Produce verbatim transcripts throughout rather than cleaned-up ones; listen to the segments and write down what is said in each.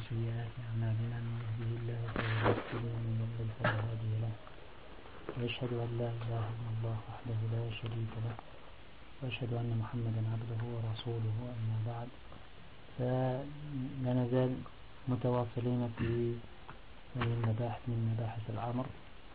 سيئات أعمالنا من يهده الله فهو المهتدي ومن يضلل فلا هادي له وأشهد أن لا إله إلا الله وحده لا شريك له وأشهد أن محمدا عبده ورسوله. أما بعد، فلا نزال متواصلين في المباحث من مباحث الأمر،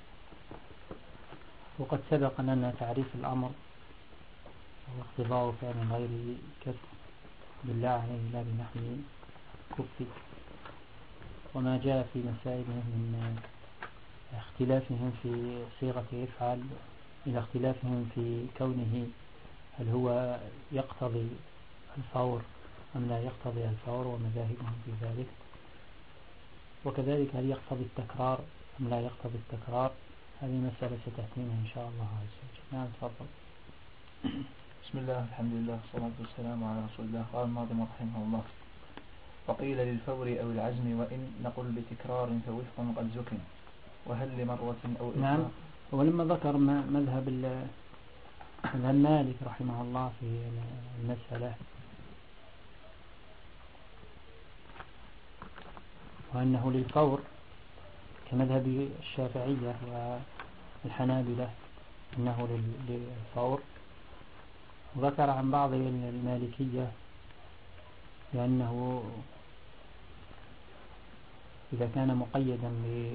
وقد سبق لنا تعريف الأمر واقتضاء فعل غير كف بالله عليه لا بنحو كف، وما جاء في مسائلهم من اختلافهم في صيغة يفعل إلى اختلافهم في كونه هل هو يقتضي الفور أم لا يقتضي الفور ومذاهبهم في ذلك، وكذلك هل يقتضي التكرار أم لا يقتضي التكرار. هذه مسألة ستأتينا إن شاء الله عز وجل. نعم تفضل. بسم الله الحمد لله والصلاة والسلام على رسول الله. قال الناظم رحمه الله: وقيل للفور أو العزم وإن نقل بتكرار فوفق قد زكن وهل لمرة أو إطلاق. نعم. ولما ذكر مذهب المالك رحمه الله في المسألة وأنه للفور كمذهب الشافعية والحنابلة أنه للفور، وذكر عن بعض المالكية لأنه إذا كان مقيدا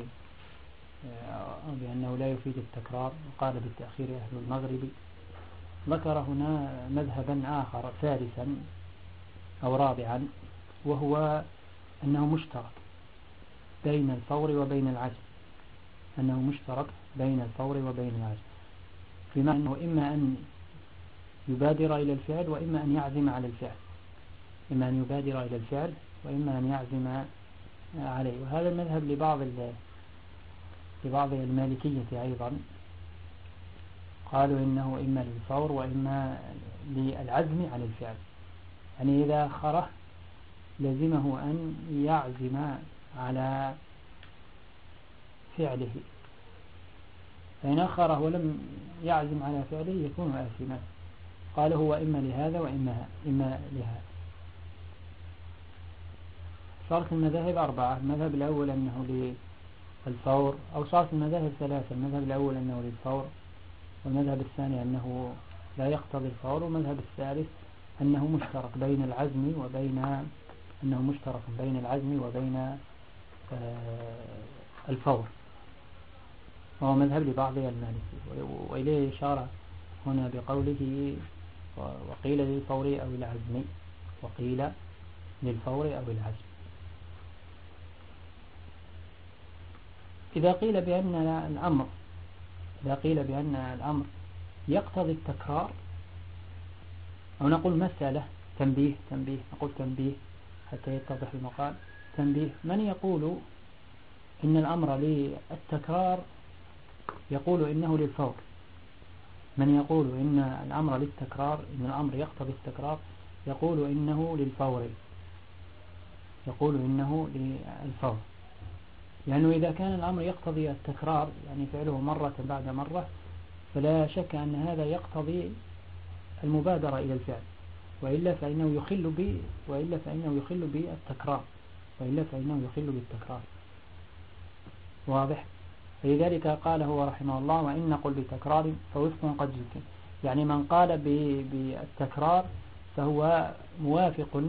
بأنه لا يفيد التكرار وقال بالتأخير أهل المغرب. ذكر هنا مذهبا آخر ثالثا أو رابعا، وهو أنه مشترك بين الفور وبين العزم، أنه مشترك بين الفور وبين العزم، بما أنه إما أن يبادر إلى الفعل وإما أن يعزم على الفعل، إما أن يبادر إلى الفعل وإما أن يعزم عليه. وهذا المذهب لبعض لبعض المالكية أيضا، قالوا إنه إما للفور وإما للعزم على الفعل، يعني إذا أخره لزمه أن يعزم على فعله، فإن أخره ولم يعزم على فعله يكون آثما. قال هو إما لهذا وإما إما لهذا. صارت المذاهب أربعة: المذهب الأول أنه للفور، أو صارت المذاهب ثلاثة: المذهب الأول أنه للفور، والمذهب الثاني أنه لا يقتضي الفور، والمذهب الثالث أنه مشترك بين العزم وبين أنه مشترك بين العزم وبين الفور، وهو مذهب لبعض المالكي. وإليه إشارة هنا بقوله وقيل للفور أو العزم، وقيل للفور أو العزم. إذا قيل بأن الأمر إذا قيل بأن الأمر يقتضي التكرار، أو نقول مسألة تنبيه تنبيه نقول تنبيه حتى يتضح المقال. تنبيه: من يقول إن الأمر للتكرار يقول إنه للفور، من يقول إن الأمر للتكرار إن الأمر يقتضي التكرار يقول إنه للفور يقول إنه للفور لأنه يعني إذا كان الأمر يقتضي التكرار، يعني فعله مرة بعد مرة، فلا شك أن هذا يقتضي المبادرة إلى الفعل، وإلا فإنه يخل ب وإلا فإنه يخل بالتكرار وإلا فإنه يخل بالتكرار. واضح؟ فلذلك قال هو رحمه الله: وإن نقل بتكرار فوفق قد زكن. يعني من قال بالتكرار فهو موافق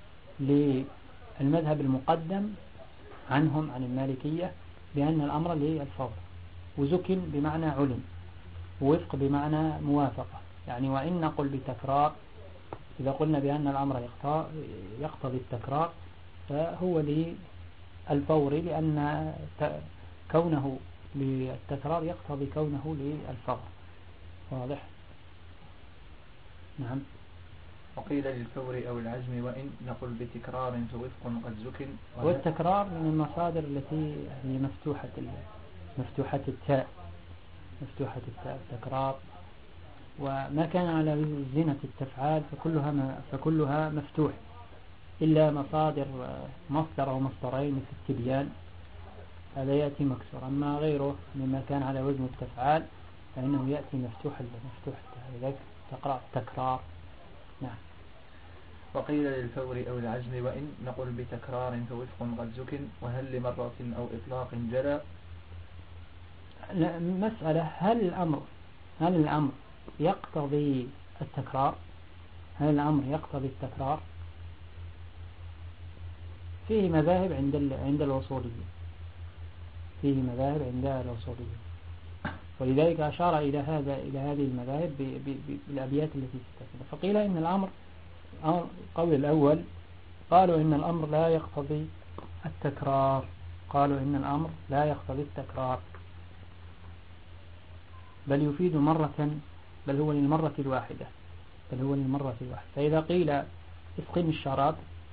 للمذهب المقدم عنهم عن المالكية بأن الأمر للفور، وزكن بمعنى علم، ووفق بمعنى موافقة. يعني وإن نقل بتكرار، إذا قلنا بأن الأمر يقتضي التكرار فهو للفور، لأن كونه للتكرار يقتضي كونه للفور. واضح؟ نعم. وقيل للفور أو العزم وإن نقل بتكرار فوفق قد زكن. والتكرار من المصادر التي هي مفتوحة مفتوحة التاء مفتوحة التاء تكرار، وما كان على زينة التفعال فكلها فكلها مفتوح، إلا مصادر مصدر أو مصدرين مثل التبيان، هذا يأتي مكسور. أما غيره مما كان على وزن التفعال فإنه يأتي مفتوح مفتوح التاء، لذلك تقرأ تكرار. نعم. وقيل للفور أو العزم وإن نقل بتكرار فوفق قد زكن وهل لمرة أو إطلاق جلى. مسألة هل الأمر هل الأمر يقتضي التكرار هل الأمر يقتضي التكرار فيه مذاهب عند عند الوصوليين فيه مذاهب عند الوصوليين ولذلك أشار إلى هذا إلى هذه المذاهب بالأبيات التي ستأتي. فقيل إن الأمر القول الأول قالوا إن الأمر لا يقتضي التكرار قالوا إن الأمر لا يقتضي التكرار بل يفيد مرة بل هو للمرة الواحدة بل هو للمرة الواحدة. فإذا قيل اسقم الشراب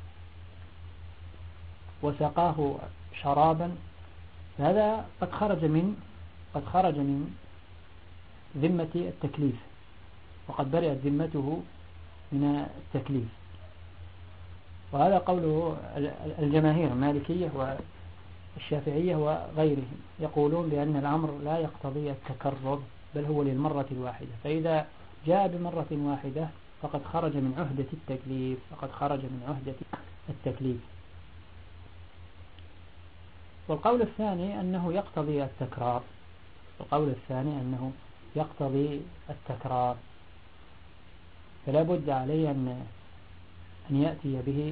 وسقاه شرابا هذا قد خرج من قد خرج من ذمة التكليف وقد برئت ذمته من التكليف. وهذا قوله الجماهير المالكية والشافعية وغيرهم يقولون بأن الأمر لا يقتضي التكرر بل هو للمرة الواحدة. فإذا جاء بمرة واحدة فقد خرج من عهدة التكليف فقد خرج من عهدة التكليف. والقول الثاني أنه يقتضي التكرار القول الثاني أنه يقتضي التكرار فلا بد عليه أن أن يأتي به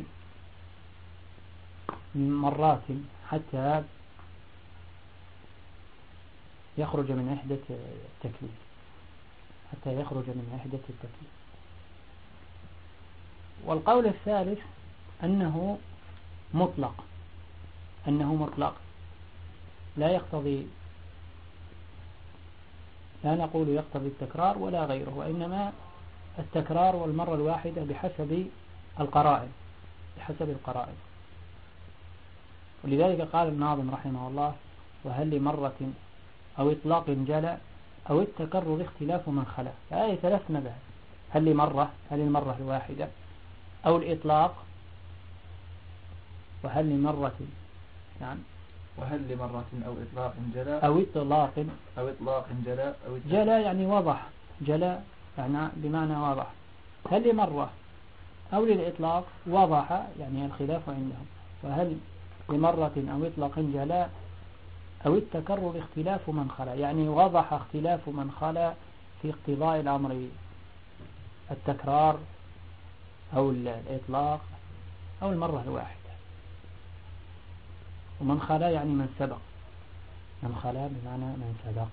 مرات حتى يخرج من عهدة التكليف حتى يخرج من عهدة التكليف. والقول الثالث أنه مطلق أنه مطلق لا يقتضي لا نقول يقتضي التكرار ولا غيره وإنما التكرار والمرة الواحدة بحسب القرائن بحسب القرائن. ولذلك قال الناظم رحمه الله وهل لمرة أو إطلاق جلى أو التكرر اختلاف من خلا. فهذه ثلاث مذاهب هل لمرة هل المرة الواحدة أو الإطلاق وهل لمرة يعني وهل لمرة أو إطلاق جلى أو إطلاق أو إطلاق جلى أو جلى يعني وضح جلى يعني بمعنى واضح. هل لمرة أو للإطلاق وضح يعني الخلاف عندهم. وهل لمرة أو إطلاق جلى أو التكرر اختلاف من خلا يعني وضح اختلاف من خلا في اقتضاء الأمر التكرار أو الإطلاق أو المرة الواحدة. ومن خلا يعني من سبق من خلا بمعنى من سبق.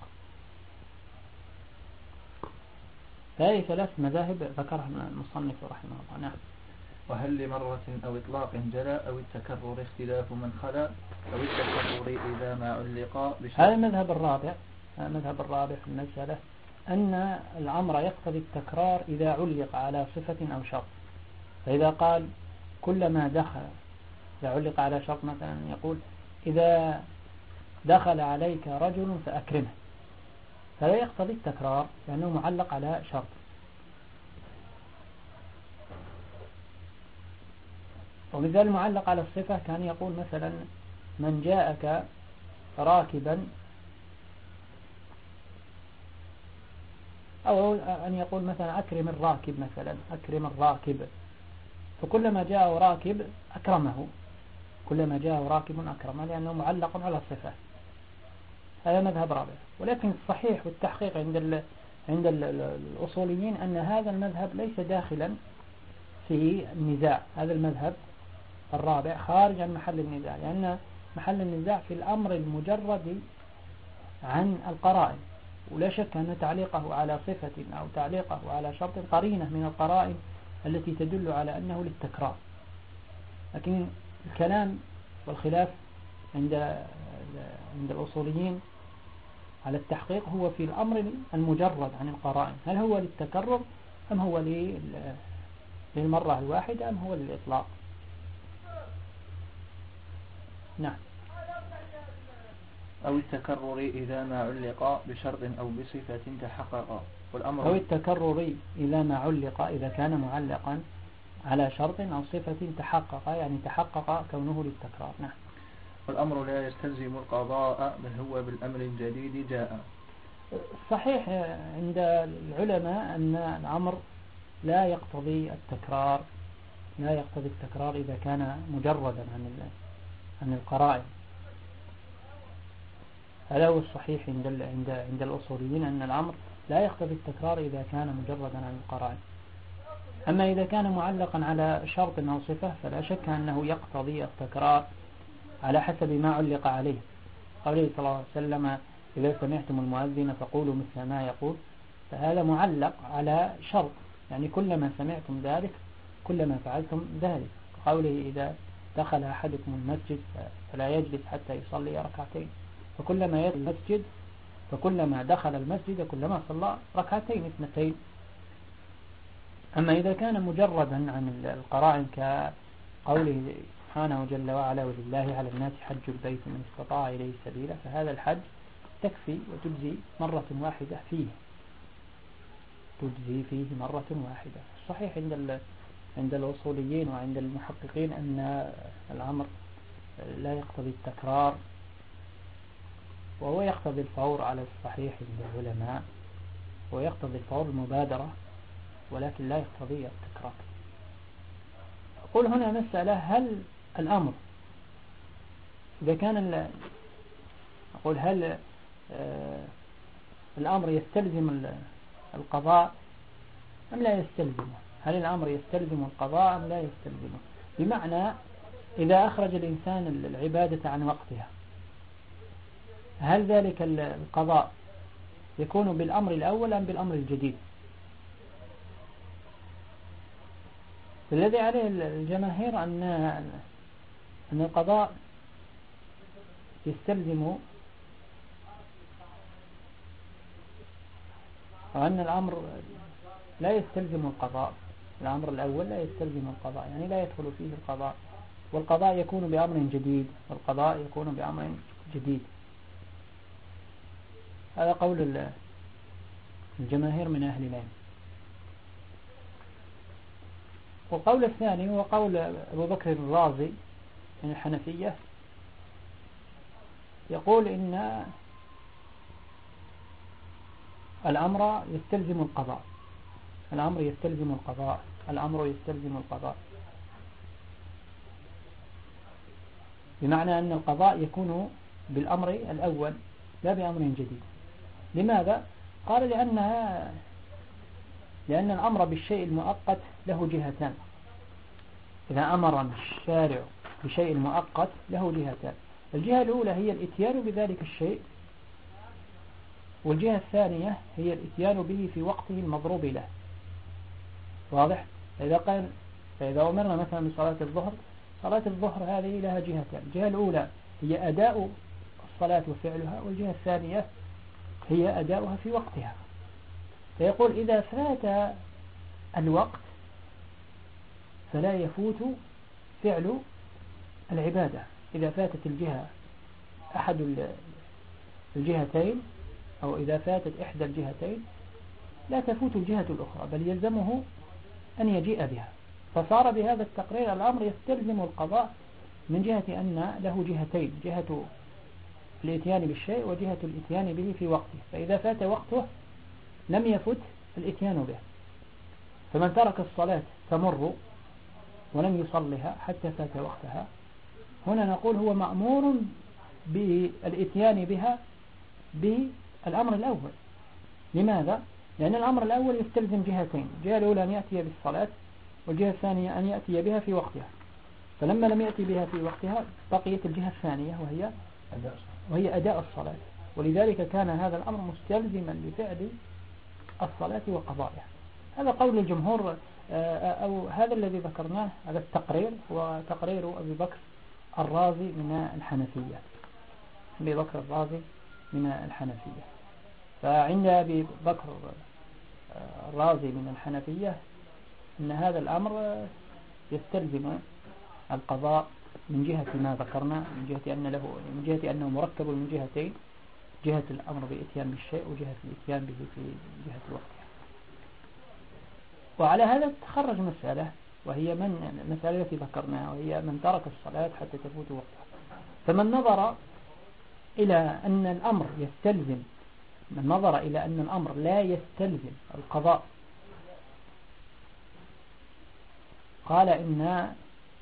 هذه ثلاث مذاهب ذكرها المصنف رحمه الله. نعم. وهل لمرة أو إطلاق جلى أو التكرر اختلاف من خلا أو التكرر إذا ما علق هذا المذهب الرابع المذهب الرابع في المسألة أن الأمر يقتضي التكرار إذا علق على صفة أو شرط. فإذا قال كلما دخل إذا علق على شرط مثلا يقول إذا دخل عليك رجل فأكرمه فلا يقتضي التكرار لأنه معلق على شرط. ومثال المعلق على الصفة كان يقول مثلا من جاءك راكبا أو أن يقول مثلا أكرم الراكب مثلا أكرم الراكب فكلما جاء راكب أكرمه كلما جاء راكب أكرمه لأنه معلق على الصفة. هذا مذهب رابع. ولكن الصحيح والتحقيق عند ال عند ال الأصوليين أن هذا المذهب ليس داخلا في النزاع. هذا المذهب الرابع خارج عن محل النزاع لأن محل النزاع في الأمر المجرد عن القرائن. ولا شك أن تعليقه على صفة أو تعليقه على شرط قرينة من القرائن التي تدل على أنه للتكرار. لكن الكلام والخلاف عند عند الأصوليين على التحقيق هو في الأمر المجرد عن القرائن هل هو للتكرر أم هو للمرة الواحدة أم هو للإطلاق. نعم. أو التكرر إذا ما علق بشرط أو بصفة تحقق والأمر أو التكرر إذا ما علق إذا كان معلقا على شرط أو صفة تحقق يعني تحقق كونه للتكرار. نعم. والأمر لا يستلزم القضاء بل هو بالأمر الجديد جاء. صحيح عند العلماء أن الأمر لا يقتضي التكرار لا يقتضي التكرار إذا كان مجردا عن عن القرائن. هذا هو الصحيح عند عند عند الأصوليين، أن الأمر لا يقتضي التكرار إذا كان مجردا عن القرائن. أما إذا كان معلقا على شرط أو صفة فلا شك أنه يقتضي التكرار على حسب ما علق عليه. قوله صلى الله عليه وسلم: إذا سمعتم المؤذن فقولوا مثل ما يقول، فهذا معلق على شرط، يعني كلما سمعتم ذلك كلما فعلتم ذلك. قوله: إذا دخل أحدكم المسجد فلا يجلس حتى يصلي ركعتين، فكلما يدخل المسجد فكلما دخل المسجد كلما صلى ركعتين اثنتين. أما إذا كان مجردا عن القرائن كقوله سبحانه جل وعلا: ولله على الناس حج البيت من استطاع إليه سبيلا، فهذا الحج تكفي وتجزي مرة واحدة فيه تجزي فيه مرة واحدة. الصحيح عند عند الأصوليين وعند المحققين أن الأمر لا يقتضي التكرار، وهو يقتضي الفور على الصحيح عند العلماء، ويقتضي الفور المبادرة، ولكن لا يقتضي التكرار. أقول هنا مسألة: هل الأمر إذا كان أقول هل الأمر يستلزم القضاء أم لا يستلزمه؟ هل الأمر يستلزم القضاء أم لا يستلزمه؟ بمعنى إذا أخرج الإنسان العبادة عن وقتها، هل ذلك القضاء يكون بالأمر الأول أم بالأمر الجديد؟ الذي عليه الجماهير أن أن القضاء يستلزم، وأن الأمر لا يستلزم القضاء. الأمر الأول لا يستلزم القضاء، يعني لا يدخل فيه القضاء، والقضاء يكون بأمر جديد والقضاء يكون بأمر جديد. هذا قول الجماهير من أهل العلم. والقول الثاني هو قول أبو بكر الرازي من الحنفية، يقول إن الأمر يستلزم القضاء الأمر يستلزم القضاء الأمر يستلزم القضاء بمعنى أن القضاء يكون بالأمر الأول لا بأمر جديد. لماذا؟ قال لأنها لأن الأمر بالشيء المؤقت له جهتان. إذا أمر الشارع بشيء مؤقت له جهتان: الجهة الأولى هي الإتيان بذلك الشيء، والجهة الثانية هي الإتيان به في وقته المضروب له. واضح؟ فإذا قال فإذا أمرنا مثلا بصلاة الظهر، صلاة الظهر هذه لها جهتان: الجهة الأولى هي أداء الصلاة وفعلها، والجهة الثانية هي أداؤها في وقتها. فيقول إذا فات الوقت فلا يفوت فعل العبادة. إذا فاتت الجهة أحد الجهتين أو إذا فاتت إحدى الجهتين لا تفوت الجهة الأخرى، بل يلزمه أن يجيء بها. فصار بهذا التقرير الأمر يستلزم القضاء من جهة أن له جهتين: جهة الإتيان بالشيء وجهة الإتيان به في وقته. فإذا فات وقته لم يفت الإتيان به. فمن ترك الصلاة تمر ولم يصلها حتى فات وقتها، هنا نقول هو مأمور بالإتيان بها بالأمر الأول. لماذا؟ لأن الأمر الأول يستلزم جهتين: الجهة الأولى أن يأتي بالصلاة، والجهة الثانية أن يأتي بها في وقتها. فلما لم يأتي بها في وقتها بقيت الجهة الثانية وهي وهي أداء الصلاة، ولذلك كان هذا الأمر مستلزما لفعل الصلاة وقضائها. هذا قول الجمهور، أو هذا الذي ذكرناه، هذا التقرير هو تقرير أبي بكر الرازي من الحنفية أبي بكر الرازي من الحنفية. فعند أبي بكر الرازي من الحنفية أن هذا الأمر يستلزم القضاء من جهة ما ذكرنا، من جهة أن له من جهة أنه مركب من جهتين: جهة الأمر بإتيان بالشيء وجهة الإتيان به في جهة وقتها. وعلى هذا تخرج مسألة، وهي من المسألة التي ذكرناها، وهي من ترك الصلاة حتى تفوت وقتها. فمن نظر إلى أن الأمر يستلزم من نظر إلى أن الأمر لا يستلزم القضاء قال إن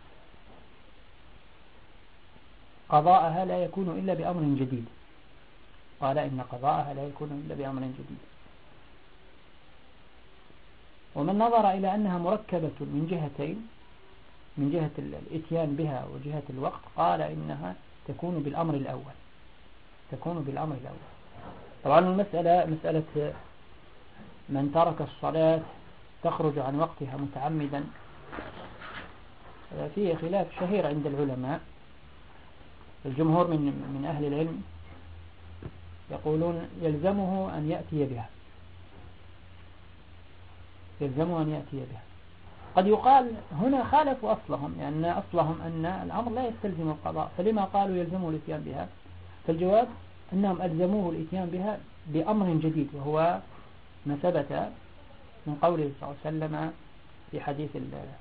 قضاءها لا يكون إلا بأمر جديد قال إن قضاءها لا يكون إلا بأمر جديد. ومن نظر إلى أنها مركبة من جهتين، من جهة الإتيان بها وجهة الوقت، قال إنها تكون بالأمر الأول تكون بالأمر الأول. طبعا المسألة مسألة من ترك الصلاة تخرج عن وقتها متعمدا فيه خلاف شهير عند العلماء. الجمهور من من أهل العلم يقولون يلزمه أن يأتي بها يلزمه أن يأتي بها. قد يقال هنا خالفوا أصلهم، لأن يعني أصلهم أن الأمر لا يستلزم القضاء، فلما قالوا يلزمه الاتيان بها؟ فالجواب أنهم ألزموه الاتيان بها بأمر جديد، وهو ما ثبت من قوله صلى الله عليه وسلم في حديث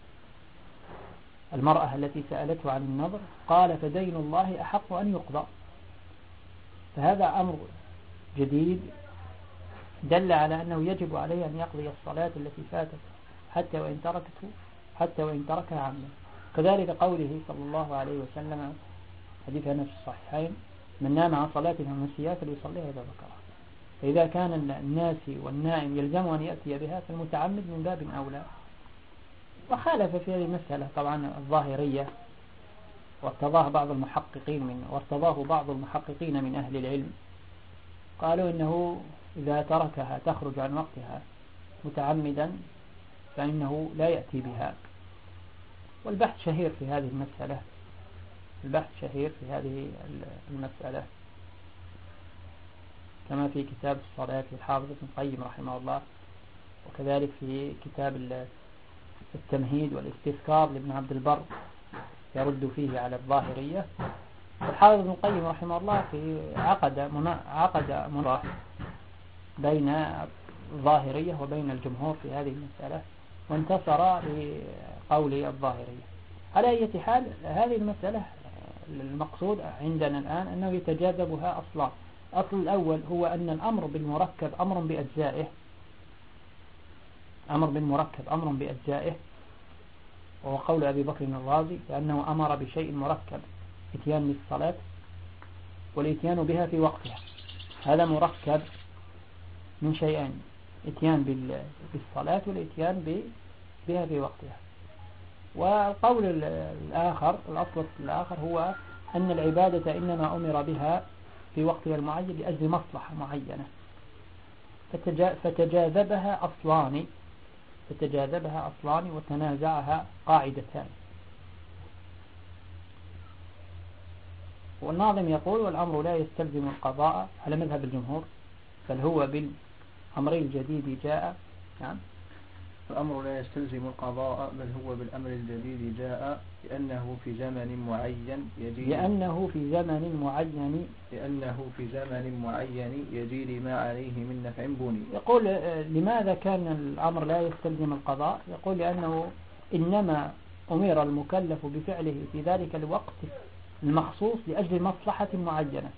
المرأة التي سألته عن النظر، قال فدين الله أحق أن يقضى. فهذا أمر جديد دل على أنه يجب عليه أن يقضي الصلاة التي فاتت حتى وإن تركته حتى وإن تركها عمدا. كذلك قوله صلى الله عليه وسلم حديث أنس في الصحيحين: من نام عن صلاة فنسيها فليصليها إذا ذكرها. فإذا كان الناسي والنائم يلزم أن يأتي بها فالمتعمد من باب أولى. وخالف في هذه المسألة طبعا الظاهرية، وارتضاه بعض المحققين من وارتضاه بعض المحققين من أهل العلم، قالوا إنه إذا تركها تخرج عن وقتها متعمدا فإنه لا يأتي بها. والبحث شهير في هذه المسألة البحث شهير في هذه المسألة كما في كتاب الصلاة للحافظ ابن القيم رحمه الله، وكذلك في كتاب التمهيد والاستذكار لابن عبد البر يرد فيه على الظاهرية. الحافظ ابن القيم رحمه الله في عقد عقد مناظرة بين الظاهرية وبين الجمهور في هذه المسألة، وانتصر لقول الظاهرية. على أي حال هذه المسألة المقصود عندنا الآن أنه يتجاذبها أصلا. الأصل الأول هو أن الأمر بالمركب أمر بأجزائه أمر بالمركب أمر بأجزائه وهو قول أبي بكر الرازي، لأنه أمر بشيء مركب: اتيان بالصلاة والاتيان بها في وقتها. هذا مركب من شيئين: اتيان بالصلاة والاتيان بها في وقتها. والقول الآخر الأصل الآخر هو أن العبادة إنما أمر بها في وقتها المعين لأجل مصلحة معينة، فتجاذبها أصلان فتجاذبها أصلان وتنازعها قاعدتان. والناظم يقول: والأمر لا يستلزم القضاء على مذهب الجمهور، بل هو بالأمر الجديد جاء. نعم. الأمر لا يستلزم القضاء بل هو بالأمر الجديد جاء لأنه في زمن معين يجي لأنه في زمن معين لأنه في زمن معين يجي لما عليه من نفع بني. يقول لماذا كان الأمر لا يستلزم القضاء؟ يقول لأنه إنما أمر المكلف بفعله في ذلك الوقت المخصوص لأجل مصلحة معينة.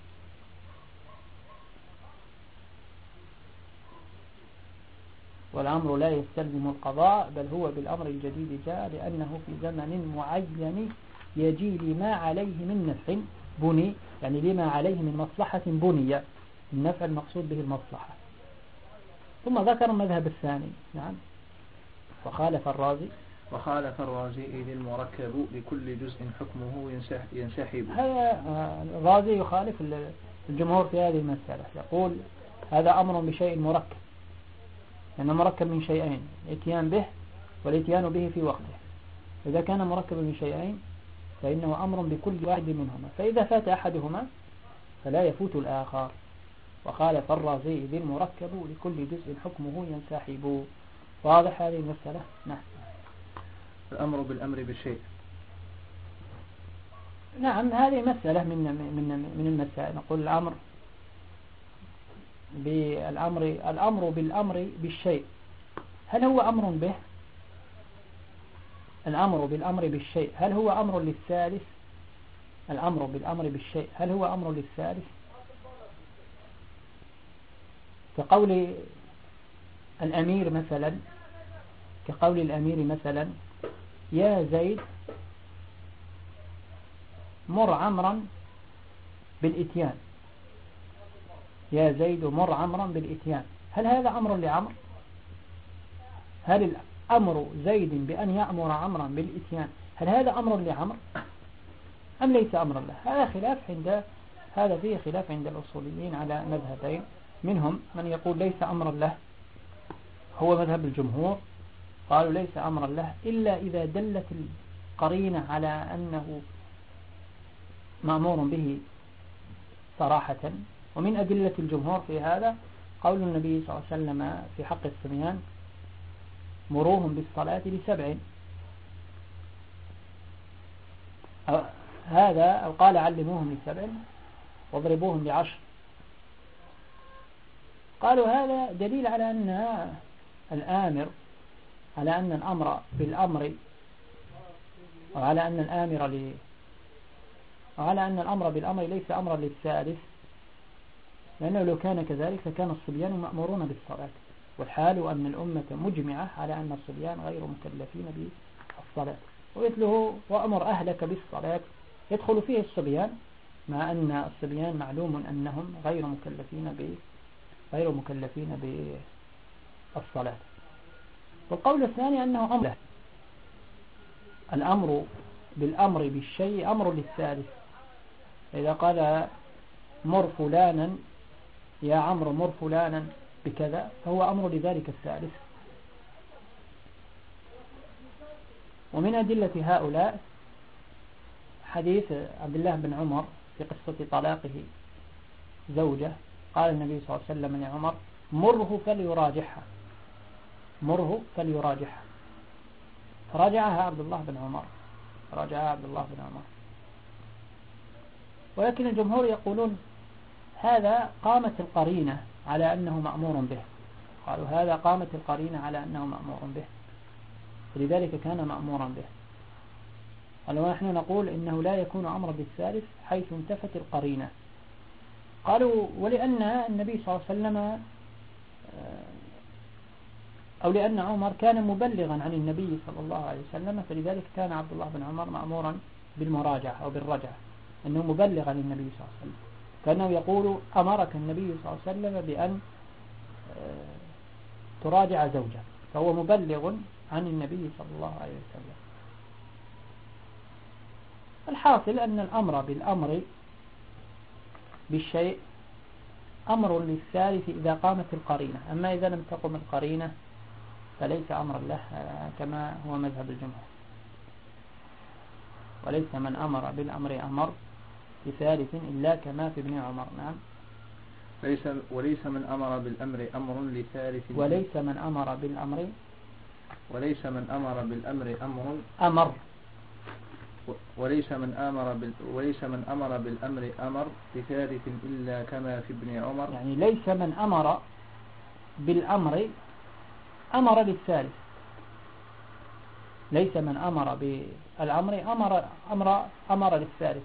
والأمر لا يستلزم القضاء بل هو بالأمر الجديد جاء لأنه في زمن معين يجي لما عليه من نفع بني، يعني لما عليه من مصلحة بنية، النفع المقصود به المصلحة. ثم ذكر المذهب الثاني. نعم. وخالف الرازي وخالف الرازي إذ المركب لكل جزء حكمه ينسحب. هذا الرازي يخالف الجمهور في هذه المسألة، يقول هذا أمر بشيء مركب، لأنه مركب من شيئين: الاتيان به والاتيان به في وقته. إذا كان مركب من شيئين فإنه أمر بكل واحد منهما، فإذا فات أحدهما فلا يفوت الآخر. وخالف الرازي ذي المركب لكل جزء حكمه ينسحب. واضح هذه المسألة؟ نعم. الأمر بالأمر بالشيء. نعم، هذه مسألة من من من المسائل. نقول الأمر بالأمر الأمر بالأمر بالشيء، هل هو أمر به؟ الأمر بالأمر بالشيء هل هو أمر للثالث؟ الأمر بالأمر بالشيء هل هو أمر للثالث؟ كقول الأمير مثلا كقول الأمير مثلا: يا زيد مر عمرا بالإتيان، يا زيد مر عمرا بالإتيان، هل هذا أمر لعمر؟ هل الأمر زيد بأن يأمر عمرا بالإتيان هل هذا أمر لعمر أم ليس أمرا له؟ هذا خلاف عند هذا فيه خلاف عند الأصوليين على مذهبين، منهم من يقول ليس أمرا له، هو مذهب الجمهور، قالوا ليس أمرا له إلا إذا دلت القرينة على أنه مأمور به صراحة. ومن أدلة الجمهور في هذا قول النبي صلى الله عليه وسلم في حق الصبيان مروهم بالصلاة لسبع، هذا أو قال علموهم لسبع واضربوهم بعشر، قالوا هذا دليل على أن الآمر على أن الأمر بالأمر وعلى أن الآمر ل وعلى أن الأمر بالأمر ليس أمرا للثالث، لأنه لو كان كذلك فكان الصبيان مأمورون بالصلاة، والحال أن الأمة مجمعة على أن الصبيان غير مكلفين بالصلاة. ومثله وأمر أهلك بالصلاة يدخل فيه الصبيان، مع أن الصبيان معلوم أنهم غير مكلفين ب غير مكلفين بالصلاة. والقول الثاني أنه أمر الأمر بالأمر بالشيء أمر للثالث، إذا قال مر فلانا يا عمرو مر فلانا بكذا فهو أمر لذلك الثالث. ومن أدلة هؤلاء حديث عبد الله بن عمر في قصة طلاقه زوجة، قال النبي صلى الله عليه وسلم لعمر مره فليراجعها، مره فليراجعها، فراجعها عبد الله بن عمر، راجعها عبد الله بن عمر. ولكن الجمهور يقولون هذا قامت القرينة على أنه مأمور به، قالوا هذا قامت القرينة على أنه مأمور به ولذلك كان مأمورا به. قالوا نحن نقول إنه لا يكون أمرا بالثالث حيث انتفت القرينة. قالوا ولأن النبي صلى الله عليه وسلم أو لأن عمر كان مبلغا عن النبي صلى الله عليه وسلم، فلذلك كان عبد الله بن عمر مأمورا بالمراجعة أو بالرجعة، أنه مبلغ عن النبي صلى الله عليه وسلم، كأنه يقول أمرك النبي صلى الله عليه وسلم بأن تراجع زوجة، فهو مبلغ عن النبي صلى الله عليه وسلم. الحاصل أن الأمر بالأمر بالشيء أمر للثالث إذا قامت القرينة، أما إذا لم تقم القرينة فليس أمرا له كما هو مذهب الجمهور. وليس من أمر بالأمر أمر بثالث إلا كما في ابن عمر. نعم. ليس وليس من أمر بالأمر أمر لثالث وليس من أمر بالأمر وليس من أمر بالأمر أمر أمر وليس من أمر بال وليس من أمر بالأمر أمر بثالث إلا كما في ابن عمر، يعني ليس من أمر بالأمر أمر للثالث، ليس من أمر بالأمر أمر أمر أمر للثالث.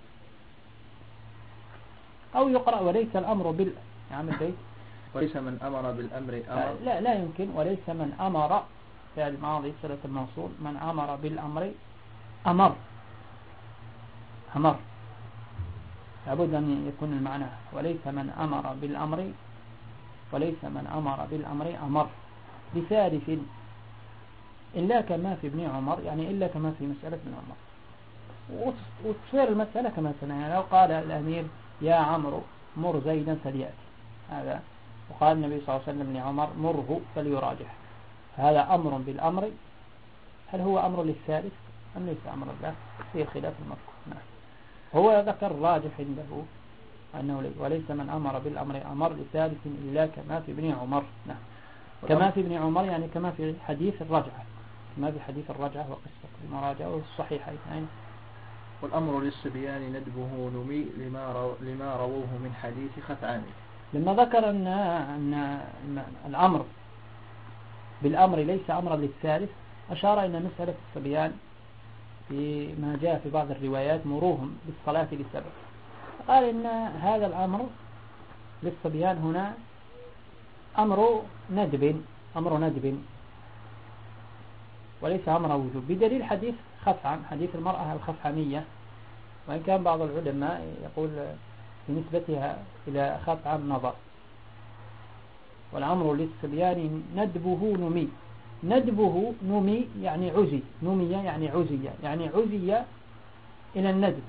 أو يقرأ وليس الأمر بال نعم البيت وليس من أمر بالأمر أمر لا لا يمكن وليس من أمر فعل ماضي صلة الموصول من أمر بالأمر أمر أمر لابد أن يكون المعنى وليس من أمر بالأمر وليس من أمر بالأمر أمر بثالث إلا كما في ابن عمر، يعني إلا كما في مسألة ابن عمر. وتصير المسألة كما سنة، يعني لو قال الأمير يا عمرو مر زيدا فليأتي هذا، وقال النبي صلى الله عليه وسلم لعمر مره فليراجع، هذا أمر بالأمر، هل هو أمر للثالث أم ليس أمر له؟ في خلاف المذكور. نعم. هو ذكر راجح عنده أنه لي وليس من أمر بالأمر أمر لثالث إلا كما في ابن عمر. نعم. كما في ابن عمر يعني كما في حديث الرجعة، كما في حديث الرجعة وقصة المراجعة والصحيحين. يعني والأمر للصبيان ندبه نمي لما, رو لما رووه من حديث خثعان. لما ذكر أن, أن الأمر بالأمر ليس أمرا للثالث أشار إلى مسألة الصبيان في ما جاء في بعض الروايات مروهم بالصلاة لسبب، قال إن هذا الأمر للصبيان هنا أمر ندب أمر ندب وليس أمر وجوب، بدليل حديث خفعم، حديث المرأة الخفعمية، وإن كان بعض العلماء يقول بنسبتها إلى خفعم نظر. والأمر للصبيان ندبه نمي، ندبه نمي يعني عزي، نمي يعني عزي، يعني عزي إلى الندب،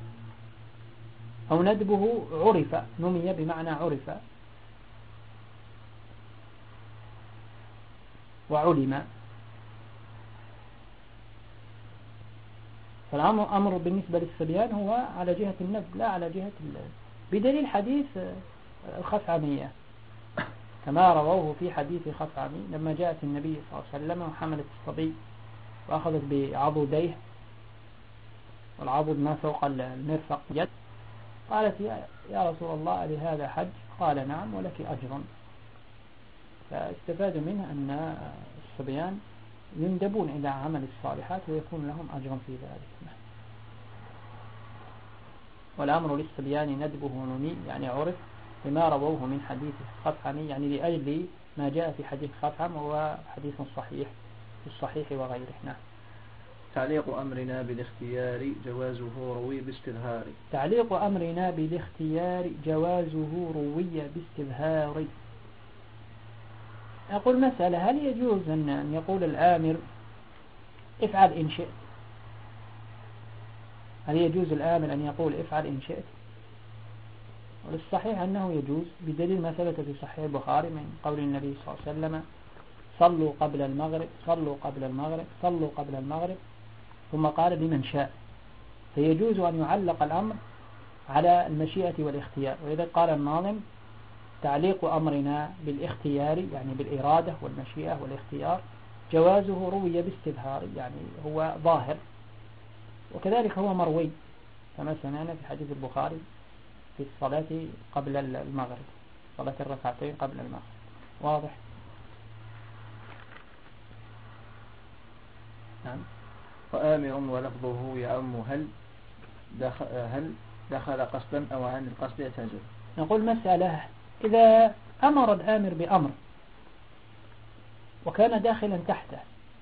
أو ندبه عرف، نمي بمعنى عرف وعلم. فالأمر أمر بالنسبة للصبيان هو على جهة الندب لا على جهة اللازم، بدليل حديث الخفعمية كما رواه في حديث خفعمي لما جاءت النبي صلى الله عليه وسلم وحملت الصبي وأخذت بعضديه، والعضد ما فوق المرفق يد، قالت يا رسول الله لهذا حج؟ قال نعم ولك أجر. فاستفاد منه أن الصبيان يندبون إلى عمل الصالحات ويكون لهم أجر في ذلك. والأمر للصبيان ندبه نمي يعني عرف لما رووه من حديث خفعم، يعني لأجل ما جاء في حديث خفعم وهو حديث صحيح في الصحيح وغيره. نعم. تعليق أمرنا بالاختيار جوازه روي باستظهار. تعليق أمرنا بالاختيار جوازه روي باستظهار. أقول مسألة، هل يجوز أن يقول الآمر افعل إن شئت؟ هل يجوز الآمر أن يقول افعل إن شئت؟ والصحيح أنه يجوز بدليل ما ثبت في صحيح البخاري من قول النبي صلى الله عليه وسلم صلوا قبل المغرب صلوا قبل المغرب صلوا قبل المغرب، ثم قال بمن شاء. فيجوز أن يعلق الأمر على المشيئة والاختيار. وإذا قال الناظم تعليق أمرنا بالاختيار يعني بالإرادة والمشيئة والاختيار جوازه روي باستظهار، يعني هو ظاهر، وكذلك هو مروي كما سمعنا في حديث البخاري في الصلاة قبل المغرب، صلاة الركعتين قبل المغرب. واضح؟ نعم. وآمر ولفظه يعم هل دخل, هل دخل قصدا أو عن القصد اعتزل. نقول مسألة، إذا أمر الآمر بأمر وكان داخلا تحته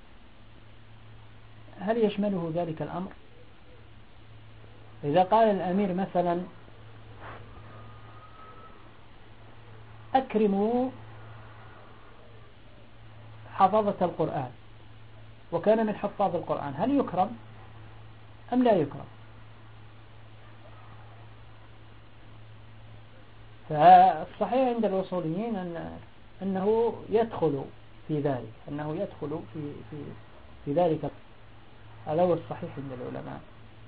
هل يشمله ذلك الأمر؟ إذا قال الأمير مثلا أكرموا حفظة القرآن وكان من حفاظ القرآن، هل يكرم أم لا يكرم؟ فالصحيح عند الوصوليين أن أنه يدخل في ذلك، أنه يدخل في في في ذلك. هذا هو الصحيح عند العلماء،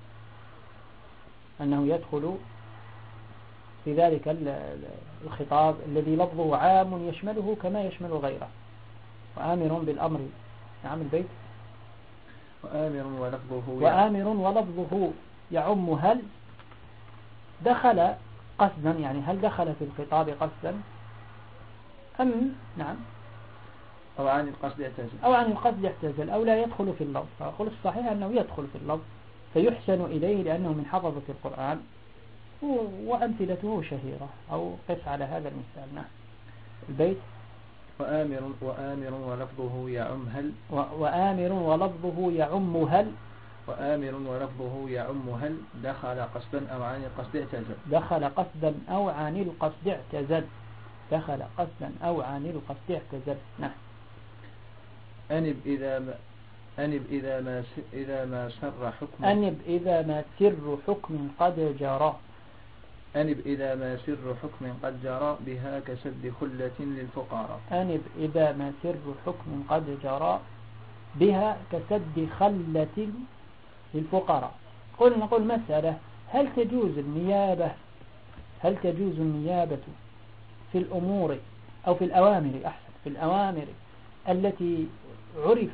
أنه يدخل في ذلك الخطاب الذي لفظه عام يشمله كما يشمل غيره. وآمر بالأمر. نعم البيت. وآمر ولفظه وآمر ولفظه يعم هل دخل قصدا، يعني هل دخل في الخطاب قصدا أم نعم أو عن القصد يعتزل أو عن القصد يعتزل أو لا يدخل في اللفظ. فأقول الصحيح أنه يدخل في اللفظ فيحسن إليه لأنه من حفظة القرآن، وأمثلته شهيرة. أو قس على هذا المثال. نعم البيت. وآمر وآمر ولفظه يعم هل وآمر ولفظه يعم هل وآمر ولفظه يعم هل دخل قصدا أو عن القصد اعتزل. دخل قصدا أو عن القصد اعتزل. دخل قصدا أو عن القصد اعتزل. نعم. أنب إذا ما أنب إذا ما إذا ما سر حكم أنب إذا ما سر حكم قد جرى. أنب إذا ما سر حكم قد جرى بها كسد خلة للفقراء. أنب إذا ما سر حكم قد جرى بها كسد خلة للفقراء. قلنا نقول مسألة، هل تجوز النيابة هل تجوز النيابة في الأمور أو في الأوامر أحسن في الأوامر التي عرف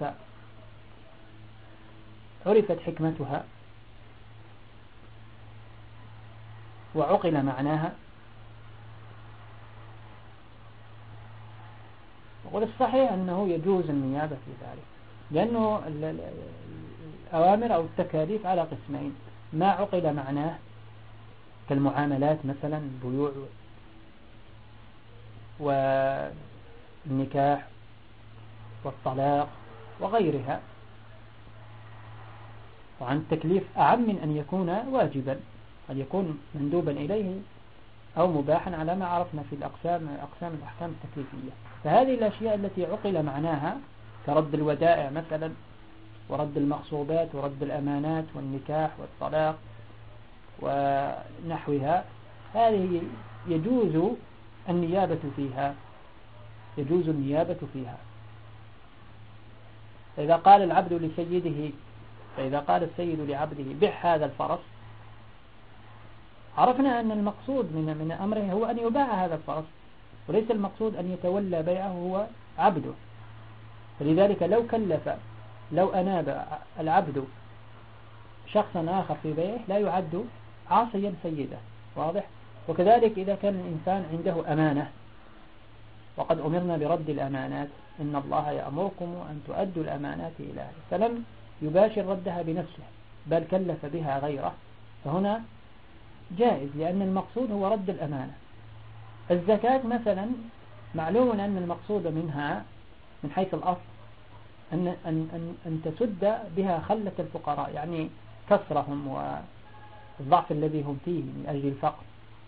عرفت حكمتها وعقل معناها؟ وقل الصحيح أنه يجوز النيابة في ذلك، لأنه الأوامر أو التكاليف على قسمين: ما عقل معناه كالمعاملات مثلا البيوع والنكاح والطلاق وغيرها، طبعا التكليف أعم من أن يكون واجبا، قد يكون مندوبا إليه أو مباحا على ما عرفنا في الأقسام أقسام الأحكام التكليفية. فهذه الأشياء التي عقل معناها كرد الودائع مثلا، ورد المغصوبات، ورد الأمانات، والنكاح والطلاق ونحوها، هذه يجوز النيابة فيها، يجوز النيابة فيها. فإذا قال العبد لسيده، فإذا قال السيد لعبده بع هذا الفرس، عرفنا أن المقصود من من أمره هو أن يباع هذا الفرس، وليس المقصود أن يتولى بيعه هو عبده. فلذلك لو كلف لو أناب العبد شخصا آخر في بيعه لا يعد عاصيا سيده، واضح؟ وكذلك إذا كان الإنسان عنده أمانة، وقد أمرنا برد الأمانات، إن الله يأمركم أن تؤدوا الأمانات إلى أهلها، فلم يباشر ردها بنفسه بل كلف بها غيره، فهنا جائز لأن المقصود هو رد الأمانة. الزكاة مثلا معلوم أن المقصود منها من حيث الأصل أن, أن, أن, أن تسد بها خلة الفقراء، يعني كسرهم والضعف الذي هم فيه من أجل الفقر.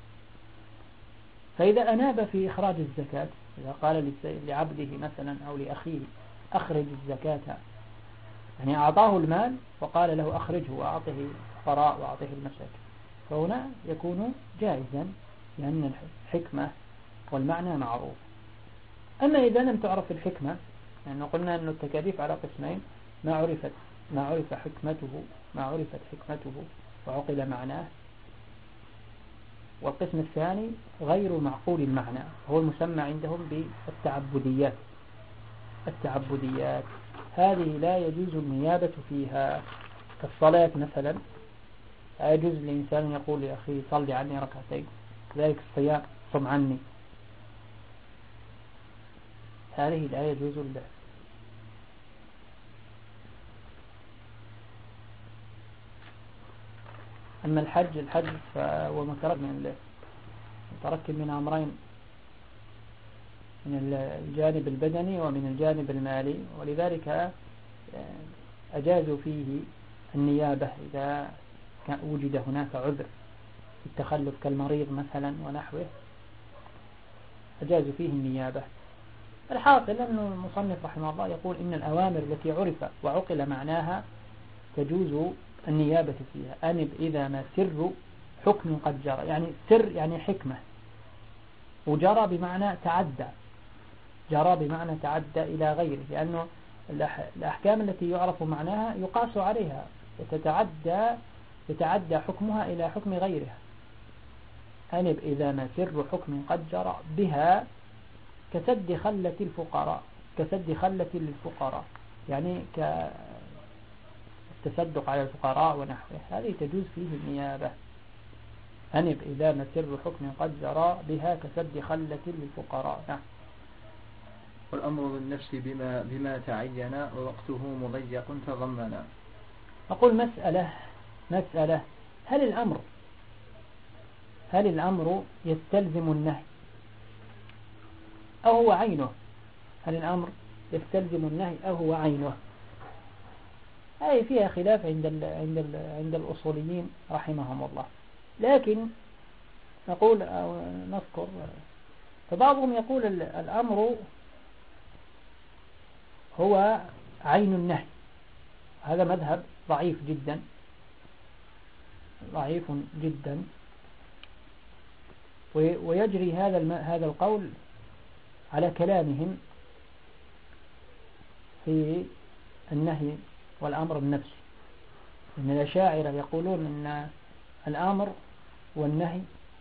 فإذا أناب في إخراج الزكاة، إذا قال لعبده مثلا أو لأخيه أخرج الزكاة، يعني أعطاه المال وقال له أخرجه وأعطه الفقراء وأعطه المساكين، فهنا يكون جائزا لأن الحكمة والمعنى معروف. أما إذا لم تعرف الحكمة، لأنه يعني قلنا أن التكاليف على قسمين، ما عرفت ما عرف حكمته ما عرفت حكمته وعقل معناه، والقسم الثاني غير معقول المعنى، هو المسمى عندهم بالتعبديات. التعبديات هذه لا يجوز النيابة فيها، كالصلاة مثلا لا يجوز لإنسان يقول لأخيه صلي عني ركعتين، ذلك الصيام صم عني، هذه لا يجوز له. أما الحج الحج فهو متركب من متركب من أمرين، من الجانب البدني ومن الجانب المالي، ولذلك أجازوا فيه النيابة إذا وجد هناك عذر في التخلف كالمريض مثلا ونحوه، أجازوا فيه النيابة. الحاصل أن المصنف رحمه الله يقول إن الأوامر التي عرف وعقل معناها تجوز النيابة فيها. أنب إذا ما سر حكم قد جرى، يعني سر يعني حكمة، وجرى بمعنى تعدى، جرى بمعنى تعدى إلى غيره، لأنه الأحكام التي يعرف معناها يقاس عليها وتتعدى يتعدى حكمها إلى حكم غيرها. أنب إذا ما سر حكم قد جرى بها كسد خلة الفقراء، كسد خلة للفقراء، يعني كالتصدق على الفقراء ونحوه، هذه تجوز فيه النيابة. أنب إذا ما سر حكم قد جرى بها كسد خلة للفقراء. نعم. والأمر بالنفس بما, بما تعين ووقته مضيق تضمنا. أقول مسألة مسألة هل الأمر هل الأمر يستلزم النهي أو هو عينه؟ هل الأمر يستلزم النهي أو هو عينه؟ هذه فيها خلاف عند ال عند ال عند الأصوليين رحمهم الله، لكن نقول أو نذكر، فبعضهم يقول الأمر هو عين النهي، هذا مذهب ضعيف جدا ضعيف جدا، ويجري هذا هذا القول على كلامهم في النهي والأمر النفسي. إن الأشاعرة يقولون إن الأمر والنهي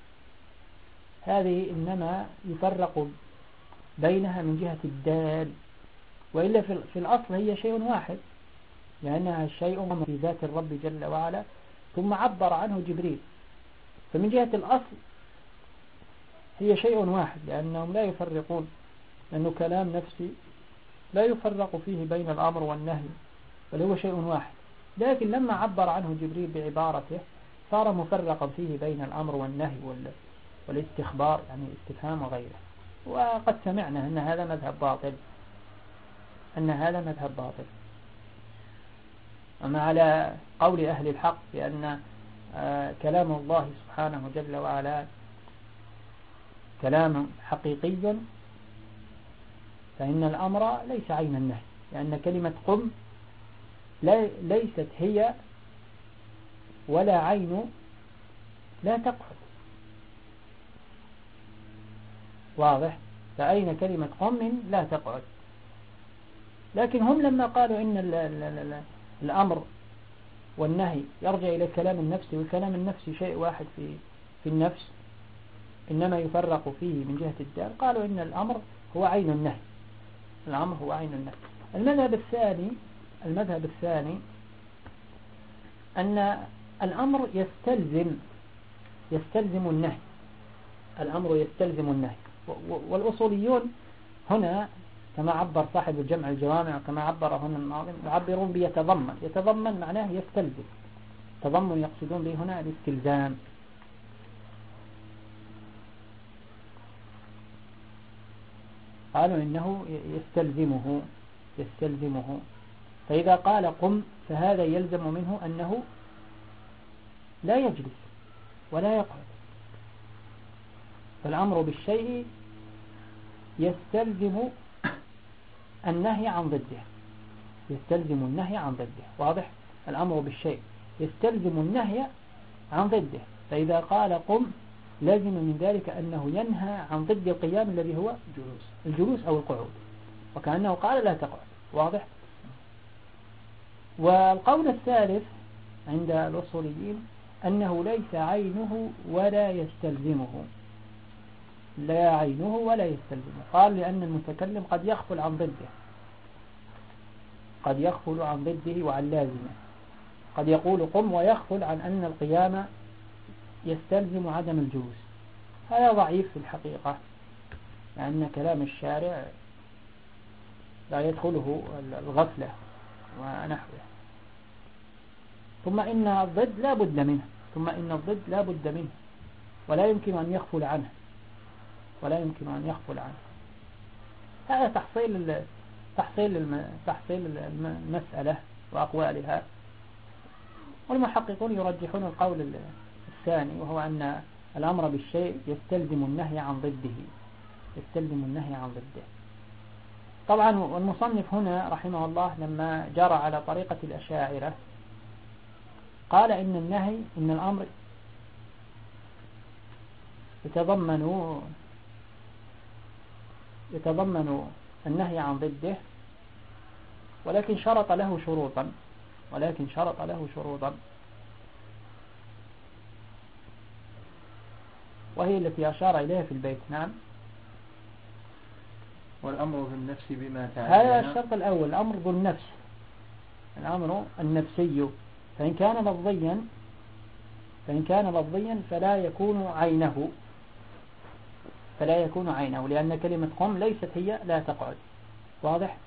هذه إنما يفرق بينها من جهة الدال، وإلا في الأصل هي شيء واحد، لأنها شيء في ذات الرب جل وعلا ثم عبر عنه جبريل، فمن جهة الأصل هي شيء واحد، لأنهم لا يفرقون، لأنه كلام نفسي لا يفرق فيه بين الأمر والنهي، بل هو شيء واحد. لكن لما عبر عنه جبريل بعبارته صار مفرقا فيه بين الأمر والنهي والاستخبار، يعني الاستفهام وغيره. وقد سمعنا أن هذا مذهب باطل أن هذا مذهب باطل أما على قول أهل الحق بأن كلام الله سبحانه جل وعلا كلام حقيقي، فإن الأمر ليس عين النهي، لأن كلمة قم ليست هي ولا عين لا تقعد. واضح؟ فأين كلمة قم لا تقعد. لكن هم لما قالوا إن ال ال ال الأمر والنهي يرجع إلى الكلام النفسي، والكلام النفسي شيء واحد في في النفس، إنما يفرق فيه من جهة الدال، قالوا إن الأمر هو عين النهي. الأمر هو عين النهي. المذهب الثاني المذهب الثاني أن الأمر يستلزم يستلزم النهي. الأمر يستلزم النهي. والأصوليون هنا كما عبر صاحب الجمع الجوامع كما عبر هنا الناظم يعبرون بيتضمن. يتضمن معناه يستلزم. تضمن يقصدون به هنا الاستلزام. قالوا إنه يستلزمه يستلزمه فإذا قال قم فهذا يلزم منه أنه لا يجلس ولا يقعد. فالأمر بالشيء يستلزم النهي عن ضده. يستلزم النهي عن ضده. واضح؟ الأمر بالشيء يستلزم النهي عن ضده. فإذا قال قم لازم من ذلك أنه ينهى عن ضد القيام الذي هو الجلوس الجلوس أو القعود، وكأنه قال لا تقعد. واضح؟ والقول الثالث عند الأصوليين أنه ليس عينه ولا يستلزمه. لا عينه ولا يستلزمه. قال لأن المتكلم قد يغفل عن ضده، قد يغفل عن ضده وعن لازمه. قد يقول قم ويغفل عن أن القيام يستلزم عدم الجلوس. هذا ضعيف في الحقيقة، لأن كلام الشارع لا يدخله الغفلة ونحوه. ثم إن الضد لا بد منه ثم إن الضد لا بد منه ولا يمكن أن يغفل عنه ولا يمكن أن يغفل عنه. هذا تحصيل تحصيل تحصيل المسألة وأقوالها. والمحققون يرجحون القول الثاني، وهو أن الأمر بالشيء يستلزم النهي عن ضده يستلزم النهي عن ضده. طبعا والمصنف هنا رحمه الله لما جرى على طريقة الأشاعرة قال إن النهي إن الأمر يتضمن يتضمن النهي عن ضده، ولكن شرط له شروطا ولكن شرط له شروطا وهي التي أشار إليها في البيت. نعم. والأمر بالنفس بما تعين. هذا الشرط الأول، الأمر بالنفس، الأمر النفسي. فإن كان لفظيا فإن كان لفظيا فلا يكون عينه فلا يكون عينه لأن كلمة قم ليست هي لا تقعد. واضح؟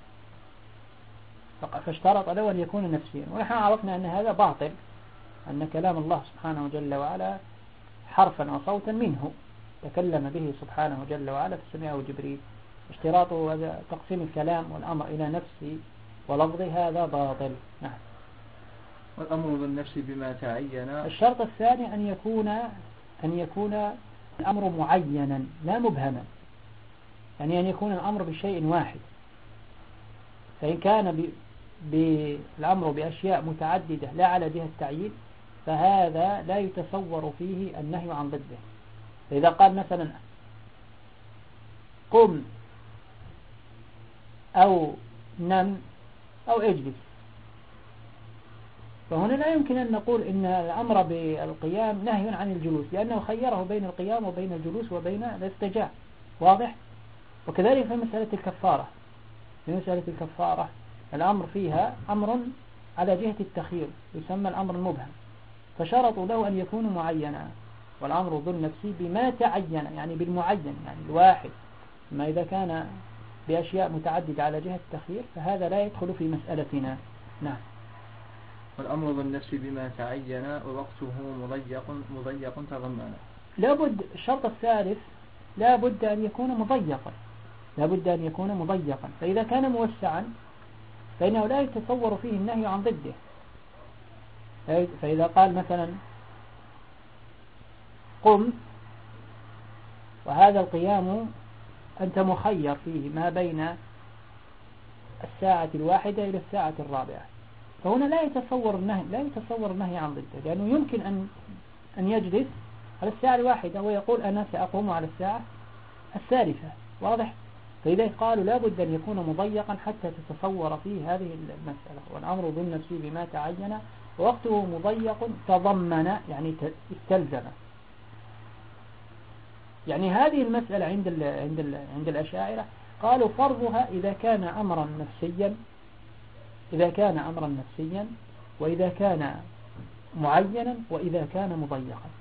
فاشترط له أن يكون نفسيا. ونحن عرفنا أن هذا باطل، أن كلام الله سبحانه جل وعلا حرفا وصوتا منه تكلم به سبحانه جل وعلا فسمعه جبريل. اشتراطه تقسيم الكلام والأمر إلى نفسي ولفظي هذا باطل. نعم. والأمر بالنفس بما تعين. الشرط الثاني أن يكون أن يكون الأمر معينا لا مبهما، يعني أن يكون الأمر بشيء واحد. فإن كان بالأمر بأشياء متعددة لا على جهة التعيين فهذا لا يتصور فيه النهي عن ضده. فإذا قال مثلا قم أو نم أو اجلس، فهنا لا يمكن أن نقول إن الأمر بالقيام نهي عن الجلوس، لأنه خيره بين القيام وبين الجلوس وبين الاضطجاع. واضح؟ وكذلك في مسألة الكفارة في مسألة الكفارة الأمر فيها أمر على جهة التخيير يسمى الأمر المبهم، فشرطوا له أن يكون معينا. والأمر ذو النفسي بما تعين، يعني بالمعين، يعني الواحد. ما إذا كان بأشياء متعددة على جهة التخيير فهذا لا يدخل في مسألتنا. نعم. والأمر بالنفس بما تعين ووقته مضيق مضيق تضمن. لابد الشرط الثالث لابد أن يكون مضيقا لابد أن يكون مضيقا فإذا كان موسعا فإنه لا يتصور فيه النهي عن ضده. فإذا قال مثلا قم، وهذا القيام أنت مخير فيه ما بين الساعة الواحدة إلى الساعة الرابعة، فهنا لا يتصور النهي لا يتصور النهي عن ضده، لأنه يمكن أن أن يجلس على الساعة الواحدة ويقول أنا سأقوم على الساعة الثالثة. واضح؟ فإذا قالوا لا بد أن يكون مضيقا حتى تتصور فيه هذه المسألة. والأمر بالنفس بما تعين ووقته مضيق تضمن يعني استلزم. يعني هذه المسألة عند ال عند ال عند الأشاعرة قالوا فرضها إذا كان أمرا نفسيا إذا كان أمرا نفسيا وإذا كان معينا وإذا كان مضيقا.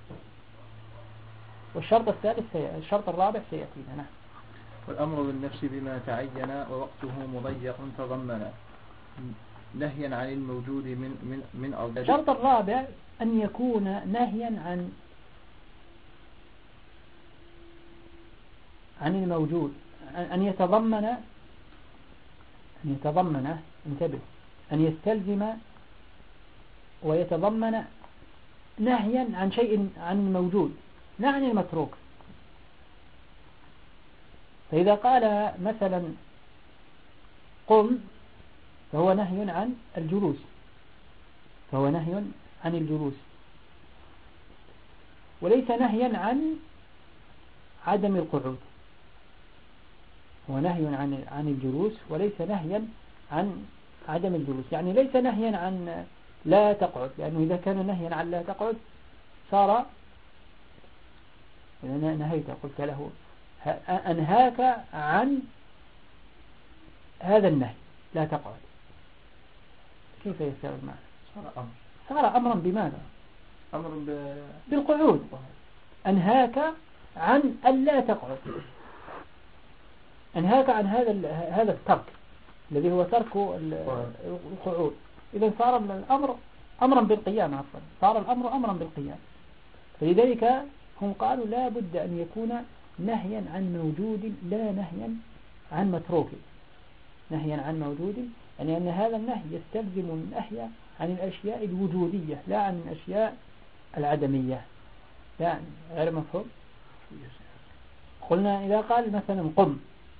والشرط الثالث الشرط الرابع سيأتينا. نعم. والأمر بالنفس بما تعين ووقته مضيق تضمن نهيا عن الموجود من من من أرباب. الشرط الرابع أن يكون نهيا عن عن الموجود، أن يتضمن أن يتضمن انتبه أن يستلزم ويتضمن نهيا عن شيء عن الموجود لا عن المتروك. فإذا قال مثلا قم فهو نهي عن الجلوس فهو نهي عن الجلوس وليس نهيا عن عدم القعود. هو نهي عن عن الجلوس وليس نهيا عن عدم الجلوس، يعني ليس نهيا عن لا تقعد، لأنه إذا كان نهيا عن لا تقعد صار إذا نهيت قلت له أنهاك عن هذا النهي لا تقعد، كيف يصير المعنى؟ صار أمر صار أمرا بماذا؟ أمر ب... بالقعود. أنهاك عن ألا تقعد، أنهاك عن هذا هذا الترك الذي هو ترك القعود. إذا صار الأمر أمرا بالقيام، عفوا صار الأمر أمرا بالقيام. فلذلك هم قالوا لا بد أن يكون نهيا عن موجود لا نهيا عن متروك. نهيا عن موجود يعني أن هذا النهي يستلزم النهي عن الأشياء الوجودية لا عن الأشياء العدمية. لا غير مفهوم. قلنا إذا قال مثلا قم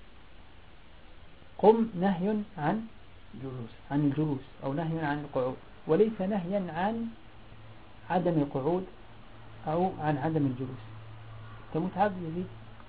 قم نهي عن جلوس عن الجلوس أو نهي عن القعود، وليس نهيا عن عدم القعود أو عن عدم الجلوس. كمتعب يزيد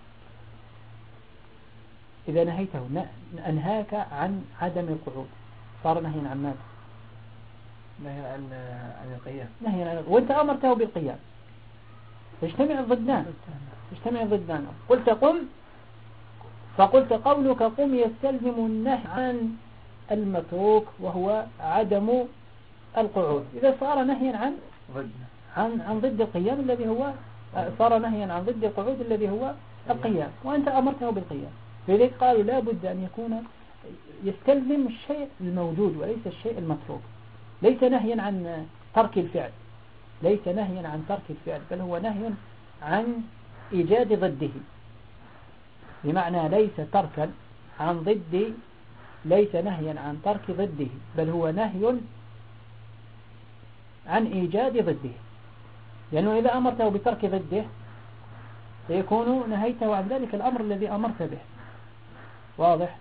إذا نهيته أنهاك عن عدم القعود صار نهيا عن ماذا؟ نهيا عن عن القيام. نهيا عن وأنت أمرته بالقيام، تجتمع الضدان تجتمع الضدان. قلت قم فقلت قولك قم يستلزم النهي عن المتروك وهو عدم القعود. إذا صار نهيا عن ضد عن عن ضد القيام الذي هو صار نهيا عن ضد القعود الذي هو القيام، وأنت أمرته بالقيام. فلذلك قالوا لا بد أن يكون يستلزم الشيء الموجود وليس الشيء المتروك. ليس نهيا عن ترك الفعل ليس نهيا عن ترك الفعل بل هو نهي عن إيجاد ضده، بمعنى ليس تركا عن ضد ليس نهيا عن ترك ضده بل هو نهي عن إيجاد ضده. لأنه إذا أمرته بترك ضده فيكون نهيته عن ذلك الأمر الذي أمرت به. واضح؟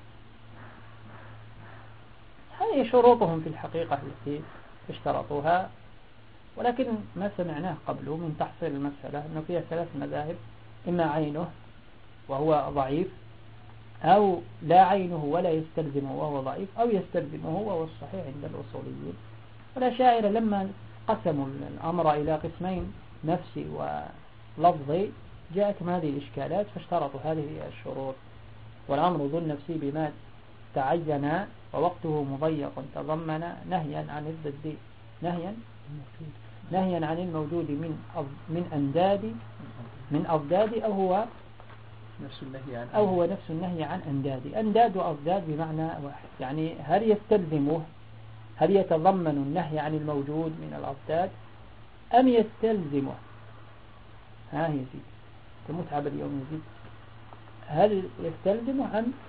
هذه شروطهم في الحقيقة التي اشترطوها، ولكن ما سمعناه قبله من تحصيل المسألة أنه فيها ثلاث مذاهب، إما عينه وهو ضعيف، أو لا عينه ولا يستلزمه وهو ضعيف، أو يستلزمه وهو الصحيح عند الأصوليين. والأشاعرة لما قسموا الأمر إلى قسمين نفسي ولفظي جاءتهم هذه الإشكالات فاشترطوا هذه الشروط. والأمر ذو النفسي بما تعين ووقته مضيق تضمن نهيا عن الضد نهيا نهيا عن الموجود من من أنداد من أضداد أو هو نفس النهي عن أو هو نفس النهي عن أنداد. أنداد وأضداد بمعنى واحد، يعني هل يستلزمه هل يتضمن النهي عن الموجود من الأضداد أم يستلزمه؟ ها يزيد كمتعب اليوم يزيد هل يستلزمه أم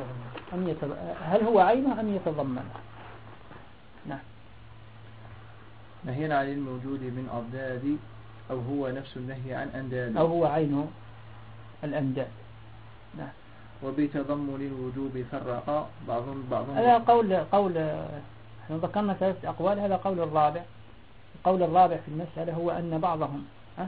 أم يتض... هل هو عينه أم يتضمنه؟ نعم. نهيا عن الموجود من أضداد أو هو نفس النهي عن أنداد أو هو عينه الأنداد. نعم. وبتضمن الوجوب فرق بعض بعض هذا قول قول احنا ذكرنا ثلاثة أقوال، هذا قول الرابع. القول الرابع في المسألة هو أن بعضهم ها؟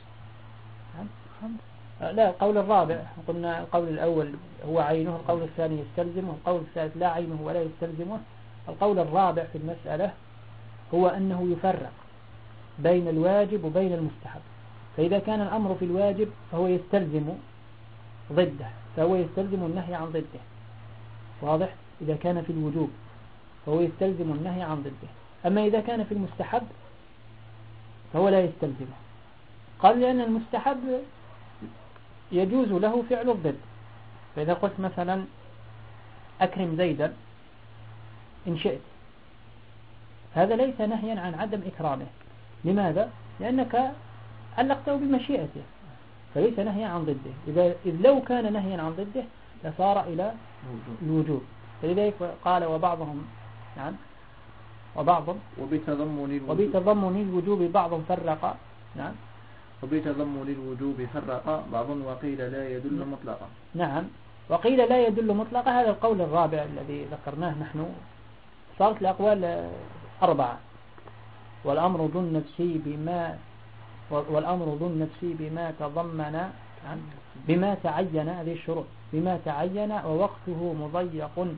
لا، القول الرابع قلنا القول الأول هو عينه، القول الثاني يستلزمه، القول الثالث لا عينه ولا يستلزمه. القول الرابع في المسألة هو أنه يفرق بين الواجب وبين المستحب. فإذا كان الأمر في الواجب فهو يستلزم ضده، فهو يستلزم النهي عن ضده. واضح؟ إذا كان في الوجوب فهو يستلزم النهي عن ضده. أما إذا كان في المستحب فهو لا يستلزمه. قال لأن المستحب يجوز له فعل الضد. فإذا قلت مثلا أكرم زيدا إن شئت، هذا ليس نهيا عن عدم إكرامه. لماذا؟ لأنك علقته بمشيئته، فليس نهيا عن ضده. إذا إذ لو كان نهيا عن ضده لصار إلى الوجوب. فلذلك قال وبعضهم نعم وبعضهم وبتضمن الوجوب, وبتضمن الوجوب بعض فرق نعم وبتضمن الوجوب فرق بعض وقيل لا يدل مطلقا. نعم، وقيل لا يدل مطلقا. هذا القول الرابع الذي ذكرناه نحن. صارت الأقوال أربعة. والأمر ذو النفسي بما والأمر ذو النفسي بما تضمن بما تعين، هذه الشروط، بما تعين ووقته مضيق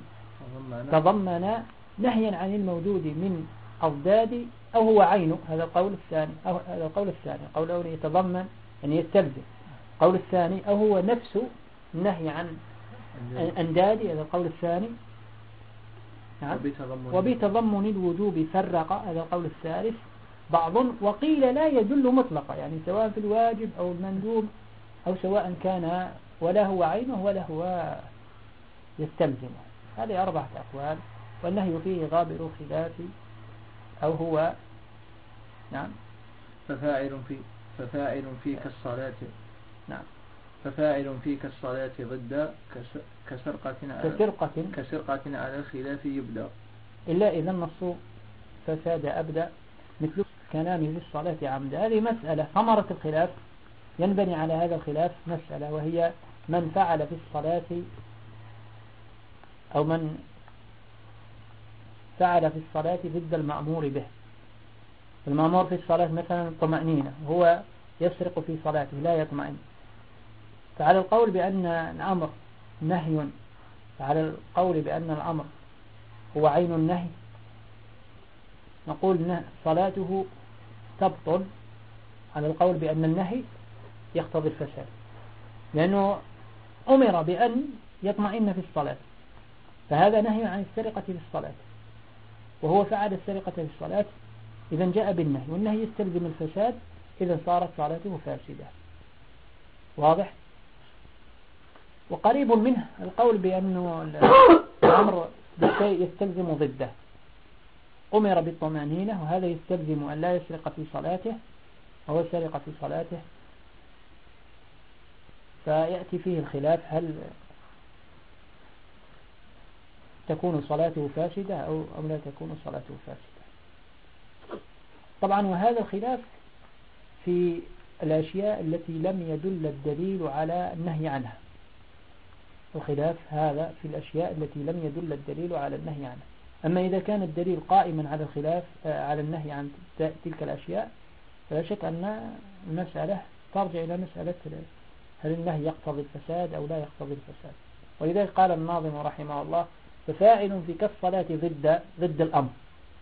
تضمن نهيا عن الموجود من أضداد أو هو عينه. هذا القول الثاني أو هذا القول الثاني. القول الأول يتضمن أن يستلزم. القول الثاني أو هو نفس النهي عن أنداد. هذا القول الثاني. نعم. وبتضمن الوجوب فرق. هذا القول الثالث. بعض وقيل لا يدل مطلقا، يعني سواء في الواجب أو المندوب أو سواء كان ولا هو عينه ولا هو يستلزمه. هذه أربعة أقوال، والنهي فيه غابر خلاف أو هو نعم ففاعل في ففاعل فيك الصلاة نعم ففاعل فيك الصلاة ضد كسرقة على كسرقة كسرقة على الخلاف يبدأ إلا إذا النص فساد أبدأ مثل كلامه في الصلاة عمدا. هذه مسألة. ثمرة الخلاف ينبني على هذا الخلاف مسألة، وهي من فعل في الصلاة أو من فعل في الصلاة ضد المأمور به. المأمور في الصلاة مثلا الطمأنينة، هو يسرق في صلاته لا يطمئن. فعلى القول بأن الأمر نهي، فعلى القول بأن الأمر هو عين النهي، نقول صلاته تبطل على القول بأن النهي يقتضي الفساد، لأنه أمر بأن يطمئن في الصلاة، فهذا نهي عن السرقة في الصلاة، وهو فعل السرقة في الصلاة. إذا جاء بالنهي، والنهي يستلزم الفساد، إذا صارت صلاته فاسدة. واضح؟ وقريب منه القول بأنه الأمر بالشيء يستلزم ضده. أمر بالطمأنينة، وهذا يستلزم أن لا يسرق في صلاته، وهو سرق في صلاته. فيأتي فيه الخلاف، هل تكون صلاته فاسدة أو لا تكون صلاته فاسدة. طبعا وهذا الخلاف في الأشياء التي لم يدل الدليل على النهي عنها. الخلاف هذا في الأشياء التي لم يدل الدليل على النهي عنها. أما إذا كان الدليل قائما على الخلاف على النهي عن تلك الأشياء، فلا شك أن المسألة ترجع إلى مسألة هل النهي يقتضي الفساد أو لا يقتضي الفساد. ولذلك قال الناظم رحمه الله: ففاعل في كالصلاة ضد ضد الأمر،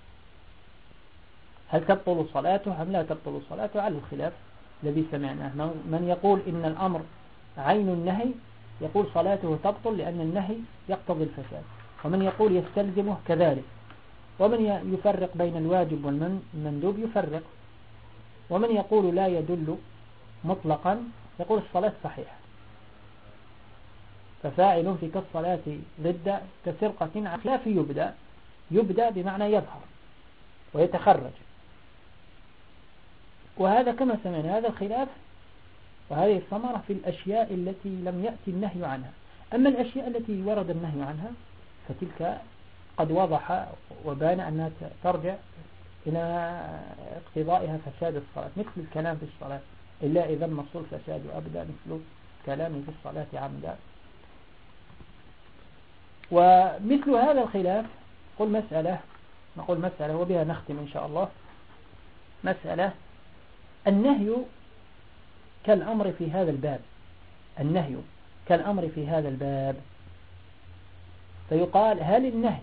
هل تبطل صلاته أم لا تبطل صلاته؟ على الخلاف الذي سمعناه. من يقول إن الأمر عين النهي يقول صلاته تبطل لأن النهي يقتضي الفساد، ومن يقول يستلزمه كذلك، ومن يفرق بين الواجب والمندوب يفرق، ومن يقول لا يدل مطلقا يقول الصلاة صحيحة. ففاعل في كالصلاة ضد كسرقة على خلاف يبدأ. يبدأ بمعنى يظهر ويتخرج، وهذا كما سمعنا هذا الخلاف وهذه الثمرة في الأشياء التي لم يأتي النهي عنها. أما الأشياء التي ورد النهي عنها فتلك قد وضح وبان أنها ترجع إلى اقتضائها فساد الصلاة، مثل الكلام في الصلاة إلا إذا النص الفساد أبدا، مثل كلامي في الصلاة عمدا. ومثل هذا الخلاف قل مسألة، نقول مسألة وبها نختم إن شاء الله، مسألة النهي كالأمر في هذا الباب، النهي كالأمر في هذا الباب، فيقال هل النهي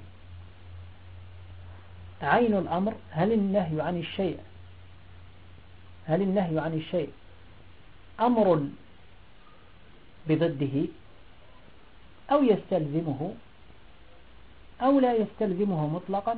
عين الأمر، هل النهي عن الشيء هل النهي عن الشيء أمر بضده أو يستلزمه أو لا يستلزمه مطلقا،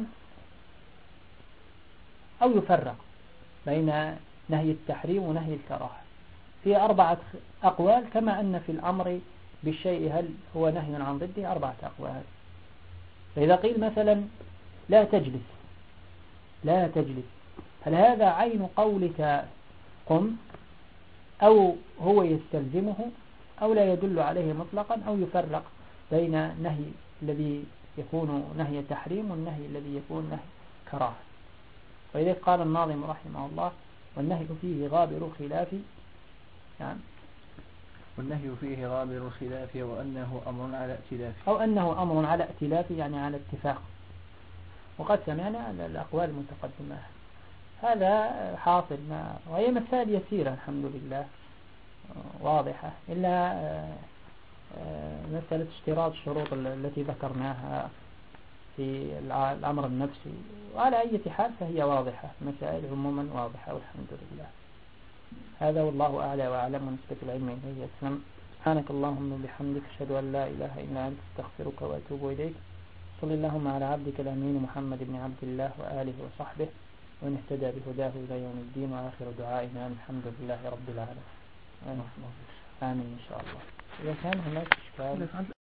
أو يفرق بين نهي التحريم ونهي الكراهة. في أربعة أقوال، كما أن في الأمر بالشيء هل هو نهي عن ضده أربعة أقوال. فإذا قيل مثلا لا تجلس لا تجلس، هل هذا عين قولك قم، أو هو يستلزمه، أو لا يدل عليه مطلقا، أو يفرق بين نهي الذي يكون نهي تحريم والنهي الذي يكون نهي كراهة. ولذلك قال الناظم رحمه الله والنهي فيه غابر الخلاف، يعني والنهي فيه غابر الخلاف وأنه أمر على ائتلاف، أو أنه أمر على ائتلاف يعني على اتفاق. وقد سمعنا الأقوال المتقدمة، هذا حاصل ما، وهي مسائل يسيرة الحمد لله واضحة، إلا مسألة اشتراط الشروط التي ذكرناها في الأمر النفسي. وعلى أي حال فهي واضحة، مسائل عموما واضحة والحمد لله. هذا والله أعلى وأعلم، ونسبة العلم إليه يسلم. سبحانك اللهم وبحمدك، أشهد أن لا إله إلا أنت، استغفرك وأتوب إليك. صلى اللهم على عبدك الأمين محمد بن عبد الله وآله وصحبه، وإن اهتدى بهداه إلى يوم الدين. وآخر دعائنا الحمد لله رب العالمين. آمين إن شاء الله. إذا كان هناك إشكال